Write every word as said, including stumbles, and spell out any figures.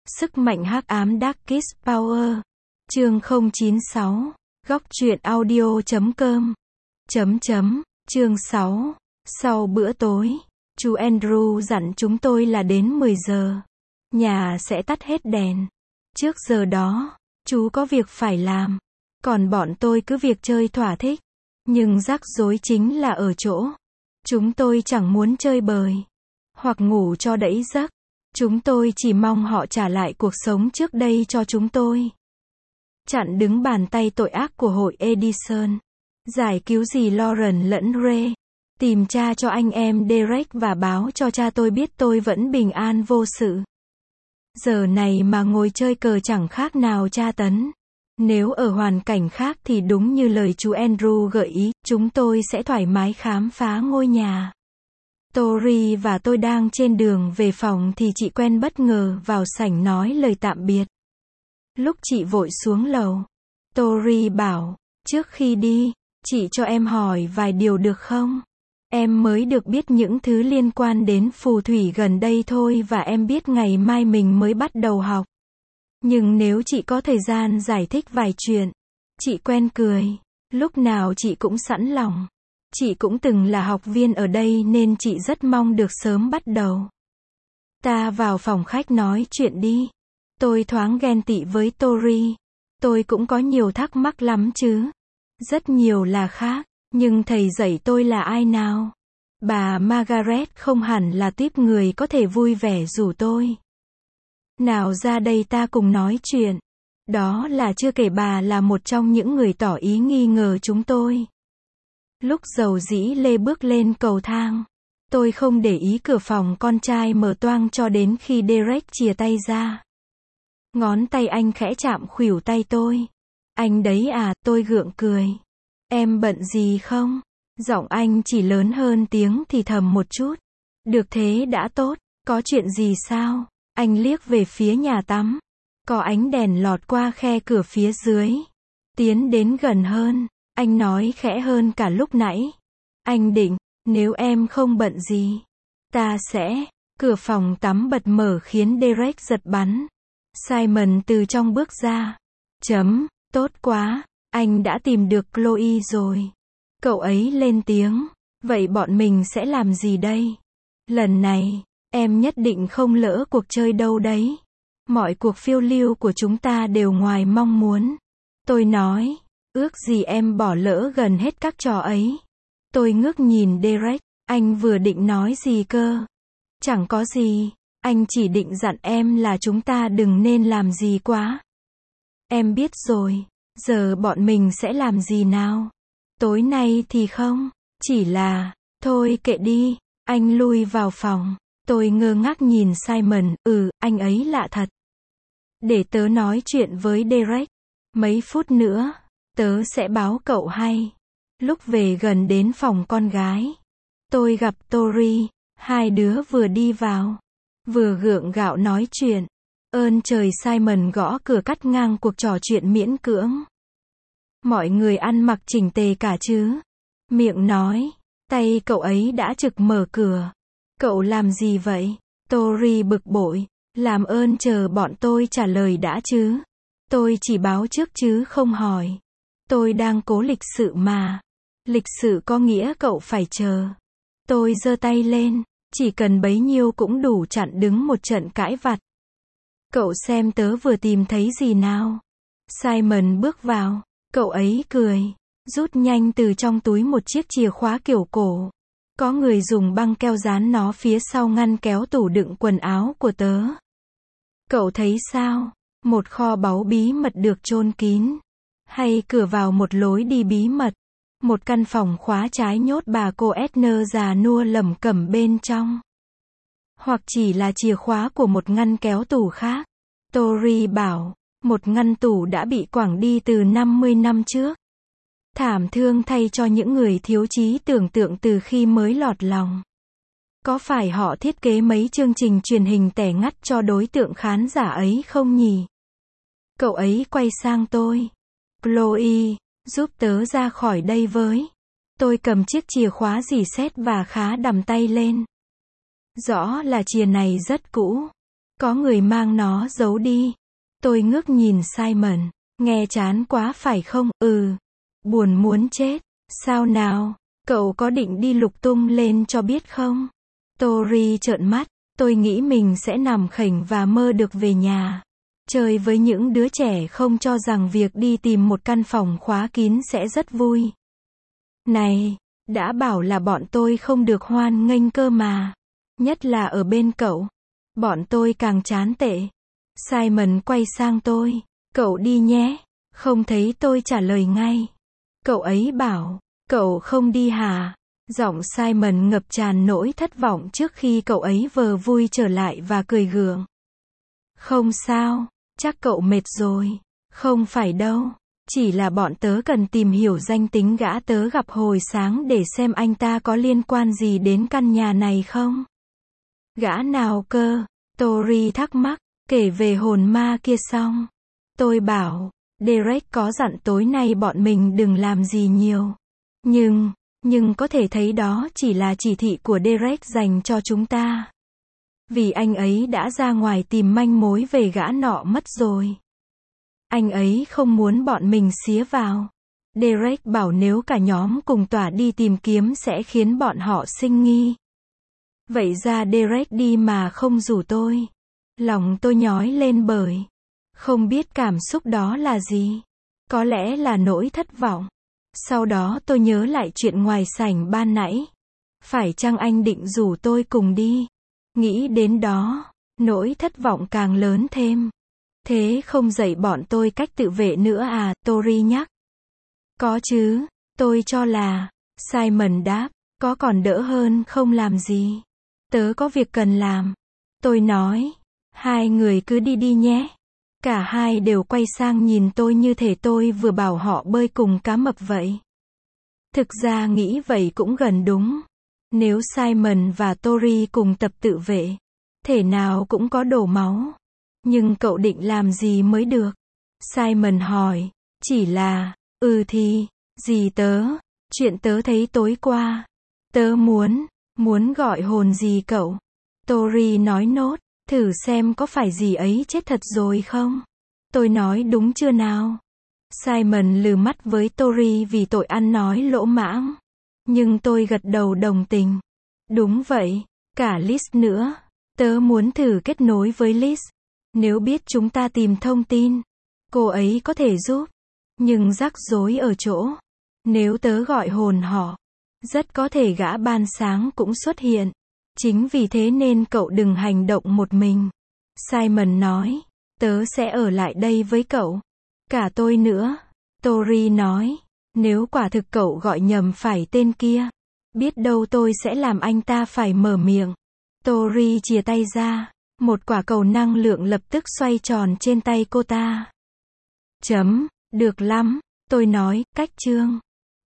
Sức mạnh hắc ám Darkest Power. Chương không chín sáu. Góc truyện audio chấm com. Chấm chấm. Chương sáu. Sau bữa tối, chú Andrew dặn chúng tôi là đến mười giờ. Nhà sẽ tắt hết đèn. Trước giờ đó, chú có việc phải làm. Còn bọn tôi cứ việc chơi thỏa thích. Nhưng rắc rối chính là ở chỗ. Chúng tôi chẳng muốn chơi bời. Hoặc ngủ cho đẫy giấc. Chúng tôi chỉ mong họ trả lại cuộc sống trước đây cho chúng tôi. Chặn đứng bàn tay tội ác của hội Edison. Giải cứu dì Lauren lẫn Ray. Tìm cha cho anh em Derek và báo cho cha tôi biết tôi vẫn bình an vô sự. Giờ này mà ngồi chơi cờ chẳng khác nào tra tấn. Nếu ở hoàn cảnh khác thì đúng như lời chú Andrew gợi ý, chúng tôi sẽ thoải mái khám phá ngôi nhà. Tori và tôi đang trên đường về phòng thì chị quen bất ngờ vào sảnh nói lời tạm biệt. Lúc chị vội xuống lầu, Tori bảo, trước khi đi, chị cho em hỏi vài điều được không? Em mới được biết những thứ liên quan đến phù thủy gần đây thôi và em biết ngày mai mình mới bắt đầu học. Nhưng nếu chị có thời gian giải thích vài chuyện. Chị quen cười. Lúc nào chị cũng sẵn lòng. Chị cũng từng là học viên ở đây nên chị rất mong được sớm bắt đầu. Ta vào phòng khách nói chuyện đi. Tôi thoáng ghen tị với Tori. Tôi cũng có nhiều thắc mắc lắm chứ. Rất nhiều là khác. Nhưng thầy dạy tôi là ai nào? Bà Margaret không hẳn là típ người có thể vui vẻ rủ tôi. Nào ra đây ta cùng nói chuyện. Đó là chưa kể bà là một trong những người tỏ ý nghi ngờ chúng tôi. Lúc dầu dĩ lê bước lên cầu thang, tôi không để ý cửa phòng con trai mở toang cho đến khi Derek chìa tay ra. Ngón tay anh khẽ chạm khuỷu tay tôi. Anh đấy à, tôi gượng cười. Em bận gì không? Giọng anh chỉ lớn hơn tiếng thì thầm một chút. Được thế đã tốt, có chuyện gì sao? Anh liếc về phía nhà tắm. Có ánh đèn lọt qua khe cửa phía dưới. Tiến đến gần hơn, anh nói khẽ hơn cả lúc nãy. Anh định, nếu em không bận gì, ta sẽ... Cửa phòng tắm bật mở khiến Derek giật bắn. Simon từ trong bước ra. Chấm, tốt quá, anh đã tìm được Chloe rồi. Cậu ấy lên tiếng. Vậy bọn mình sẽ làm gì đây? Lần này, em nhất định không lỡ cuộc chơi đâu đấy. Mọi cuộc phiêu lưu của chúng ta đều ngoài mong muốn. Tôi nói, ước gì em bỏ lỡ gần hết các trò ấy. Tôi ngước nhìn Derek, anh vừa định nói gì cơ? Chẳng có gì, anh chỉ định dặn em là chúng ta đừng nên làm gì quá. Em biết rồi, giờ bọn mình sẽ làm gì nào? Tối nay thì không, chỉ là, thôi kệ đi, anh lui vào phòng. Tôi ngơ ngác nhìn Simon, ừ, anh ấy lạ thật. Để tớ nói chuyện với Derek. Mấy phút nữa, tớ sẽ báo cậu hay. Lúc về gần đến phòng con gái, tôi gặp Tori, hai đứa vừa đi vào, vừa gượng gạo nói chuyện. Ơn trời, Simon gõ cửa cắt ngang cuộc trò chuyện miễn cưỡng. Mọi người ăn mặc chỉnh tề cả chứ? Miệng nói, tay cậu ấy đã trực mở cửa. Cậu làm gì vậy? Tori bực bội. Làm ơn chờ bọn tôi trả lời đã chứ. Tôi chỉ báo trước chứ không hỏi. Tôi đang cố lịch sự mà. Lịch sự có nghĩa cậu phải chờ. Tôi giơ tay lên. Chỉ cần bấy nhiêu cũng đủ chặn đứng một trận cãi vặt. Cậu xem tớ vừa tìm thấy gì nào? Simon bước vào. Cậu ấy cười. Rút nhanh từ trong túi một chiếc chìa khóa kiểu cổ. Có người dùng băng keo dán nó phía sau ngăn kéo tủ đựng quần áo của tớ. Cậu thấy sao? Một kho báu bí mật được chôn kín. Hay cửa vào một lối đi bí mật. Một căn phòng khóa trái nhốt bà cô Edner già nua lẩm cẩm bên trong. Hoặc chỉ là chìa khóa của một ngăn kéo tủ khác. Tori bảo, một ngăn tủ đã bị quẳng đi từ năm mươi năm trước. Thảm thương thay cho những người thiếu trí tưởng tượng từ khi mới lọt lòng. Có phải họ thiết kế mấy chương trình truyền hình tẻ ngắt cho đối tượng khán giả ấy không nhỉ? Cậu ấy quay sang tôi. Chloe, giúp tớ ra khỏi đây với. Tôi cầm chiếc chìa khóa rỉ sét và khá đằm tay lên. Rõ là chìa này rất cũ. Có người mang nó giấu đi. Tôi ngước nhìn Simon. Nghe chán quá phải không? Ừ. Buồn muốn chết. Sao nào? Cậu có định đi lục tung lên cho biết không? Tori trợn mắt. Tôi nghĩ mình sẽ nằm khểnh và mơ được về nhà. Chơi với những đứa trẻ không cho rằng việc đi tìm một căn phòng khóa kín sẽ rất vui. Này, đã bảo là bọn tôi không được hoan nghênh cơ mà. Nhất là ở bên cậu. Bọn tôi càng chán tệ. Simon quay sang tôi. Cậu đi nhé. Không thấy tôi trả lời ngay. Cậu ấy bảo, cậu không đi hả? Giọng Simon ngập tràn nỗi thất vọng trước khi cậu ấy vờ vui trở lại và cười gượng. Không sao, chắc cậu mệt rồi. Không phải đâu. Chỉ là bọn tớ cần tìm hiểu danh tính gã tớ gặp hồi sáng để xem anh ta có liên quan gì đến căn nhà này không. Gã nào cơ? Tori thắc mắc, kể về hồn ma kia xong. Tôi bảo, Derek có dặn tối nay bọn mình đừng làm gì nhiều. Nhưng, nhưng có thể thấy đó chỉ là chỉ thị của Derek dành cho chúng ta. Vì anh ấy đã ra ngoài tìm manh mối về gã nọ mất rồi. Anh ấy không muốn bọn mình xía vào. Derek bảo nếu cả nhóm cùng tỏa đi tìm kiếm sẽ khiến bọn họ sinh nghi. Vậy ra Derek đi mà không rủ tôi. Lòng tôi nhói lên bởi không biết cảm xúc đó là gì. Có lẽ là nỗi thất vọng. Sau đó tôi nhớ lại chuyện ngoài sảnh ban nãy. Phải chăng anh định rủ tôi cùng đi? Nghĩ đến đó, nỗi thất vọng càng lớn thêm. Thế không dạy bọn tôi cách tự vệ nữa à? Tori nhắc. Có chứ, tôi cho là. Simon đáp, có còn đỡ hơn không làm gì. Tớ có việc cần làm. Tôi nói, hai người cứ đi đi nhé. Cả hai đều quay sang nhìn tôi như thể tôi vừa bảo họ bơi cùng cá mập vậy. Thực ra nghĩ vậy cũng gần đúng. Nếu Simon và Tori cùng tập tự vệ, thể nào cũng có đổ máu. Nhưng cậu định làm gì mới được? Simon hỏi. Chỉ là, ừ thì, gì tớ, chuyện tớ thấy tối qua. Tớ muốn, muốn gọi hồn gì cậu? Tori nói nốt, thử xem có phải gì ấy chết thật rồi không? Tôi nói đúng chưa nào? Simon lừ mắt với Tori vì tội ăn nói lỗ mãng. Nhưng tôi gật đầu đồng tình. Đúng vậy, cả Liz nữa. Tớ muốn thử kết nối với Liz. Nếu biết chúng ta tìm thông tin, cô ấy có thể giúp. Nhưng rắc rối ở chỗ, nếu tớ gọi hồn họ, rất có thể gã ban sáng cũng xuất hiện. Chính vì thế nên cậu đừng hành động một mình. Simon nói, tớ sẽ ở lại đây với cậu. Cả tôi nữa. Tori nói, nếu quả thực cậu gọi nhầm phải tên kia, biết đâu tôi sẽ làm anh ta phải mở miệng. Tori chìa tay ra, một quả cầu năng lượng lập tức xoay tròn trên tay cô ta. Chấm, được lắm, tôi nói, cách chương.